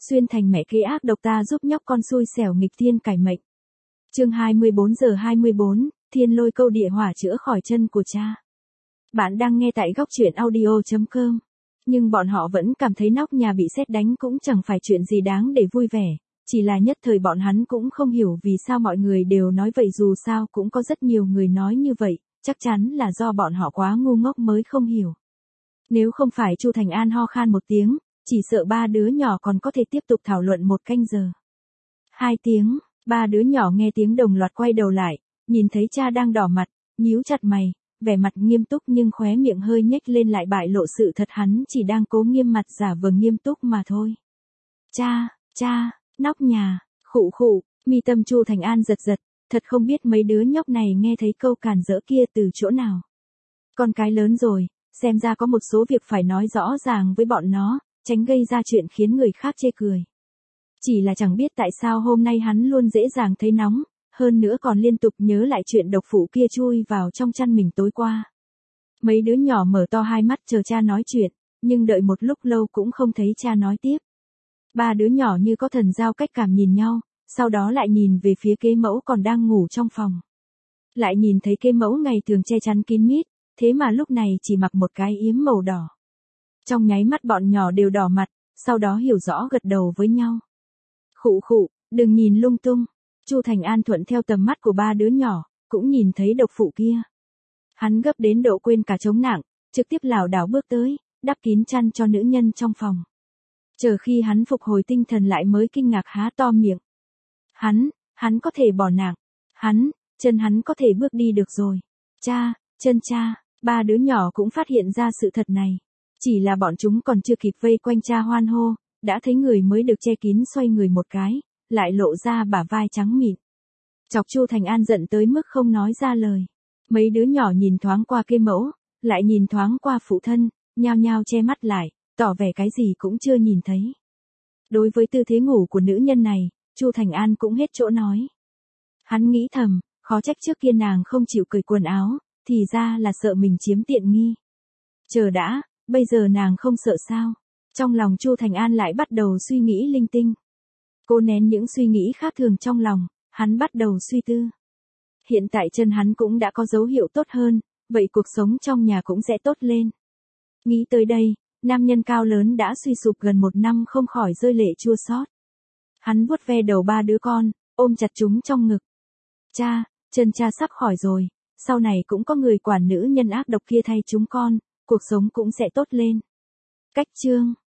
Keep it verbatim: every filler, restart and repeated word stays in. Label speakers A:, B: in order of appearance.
A: xuyên thành mẹ kế ác độc ta giúp nhóc con xui xẻo nghịch thiên cải mệnh. Chương hai mươi bốn giờ hai mươi bốn, thiên lôi câu địa hỏa chữa khỏi chân của cha. Bạn đang nghe tại góc truyện audio chấm com. Nhưng bọn họ vẫn cảm thấy nóc nhà bị sét đánh cũng chẳng phải chuyện gì đáng để vui vẻ, chỉ là nhất thời bọn hắn cũng không hiểu vì sao mọi người đều nói vậy, dù sao cũng có rất nhiều người nói như vậy, chắc chắn là do bọn họ quá ngu ngốc mới không hiểu. Nếu không phải Chu Thành An ho khan một tiếng, chỉ sợ ba đứa nhỏ còn có thể tiếp tục thảo luận một canh giờ. Hai tiếng, ba đứa nhỏ nghe tiếng đồng loạt quay đầu lại, nhìn thấy cha đang đỏ mặt, nhíu chặt mày, vẻ mặt nghiêm túc nhưng khóe miệng hơi nhếch lên lại bại lộ sự thật hắn chỉ đang cố nghiêm mặt giả vờ nghiêm túc mà thôi. Cha, cha, nóc nhà, khụ khụ, mi tâm Chu Thành An giật giật, thật không biết mấy đứa nhóc này nghe thấy câu càn rỡ kia từ chỗ nào. Con cái lớn rồi, xem ra có một số việc phải nói rõ ràng với bọn nó, tránh gây ra chuyện khiến người khác chê cười. Chỉ là chẳng biết tại sao hôm nay hắn luôn dễ dàng thấy nóng, hơn nữa còn liên tục nhớ lại chuyện độc phụ kia chui vào trong chăn mình tối qua. Mấy đứa nhỏ mở to hai mắt chờ cha nói chuyện, nhưng đợi một lúc lâu cũng không thấy cha nói tiếp. Ba đứa nhỏ như có thần giao cách cảm nhìn nhau, sau đó lại nhìn về phía kế mẫu còn đang ngủ trong phòng. Lại nhìn thấy kế mẫu ngày thường che chắn kín mít, thế mà lúc này chỉ mặc một cái yếm màu đỏ. Trong nháy mắt bọn nhỏ đều đỏ mặt, sau đó hiểu rõ gật đầu với nhau. Khụ khụ, đừng nhìn lung tung. Chu Thành An thuận theo tầm mắt của ba đứa nhỏ, cũng nhìn thấy độc phụ kia. Hắn gấp đến độ quên cả chống nặng, trực tiếp lảo đảo bước tới, đắp kín chăn cho nữ nhân trong phòng. Chờ khi hắn phục hồi tinh thần lại mới kinh ngạc há to miệng. Hắn, hắn có thể bỏ nặng. Hắn, chân hắn có thể bước đi được rồi. Cha, chân cha, ba đứa nhỏ cũng phát hiện ra sự thật này. Chỉ là bọn chúng còn chưa kịp vây quanh cha hoan hô, đã thấy người mới được che kín xoay người một cái, lại lộ ra bả vai trắng mịn. Chọc Chu Thành An giận tới mức không nói ra lời. Mấy đứa nhỏ nhìn thoáng qua kế mẫu, lại nhìn thoáng qua phụ thân, nhao nhao che mắt lại, tỏ vẻ cái gì cũng chưa nhìn thấy. Đối với tư thế ngủ của nữ nhân này, Chu Thành An cũng hết chỗ nói. Hắn nghĩ thầm, khó trách trước kia nàng không chịu cởi quần áo, thì ra là sợ mình chiếm tiện nghi. Chờ đã, bây giờ nàng không sợ sao? Trong lòng Chu Thành An lại bắt đầu suy nghĩ linh tinh. Cô nén những suy nghĩ khác thường trong lòng, hắn bắt đầu suy tư. Hiện tại chân hắn cũng đã có dấu hiệu tốt hơn, vậy cuộc sống trong nhà cũng sẽ tốt lên. Nghĩ tới đây, nam nhân cao lớn đã suy sụp gần một năm không khỏi rơi lệ chua xót. Hắn vuốt ve đầu ba đứa con, ôm chặt chúng trong ngực. Cha, chân cha sắp khỏi rồi, sau này cũng có người quản nữ nhân ác độc kia thay chúng con, cuộc sống cũng sẽ tốt lên. Cách chương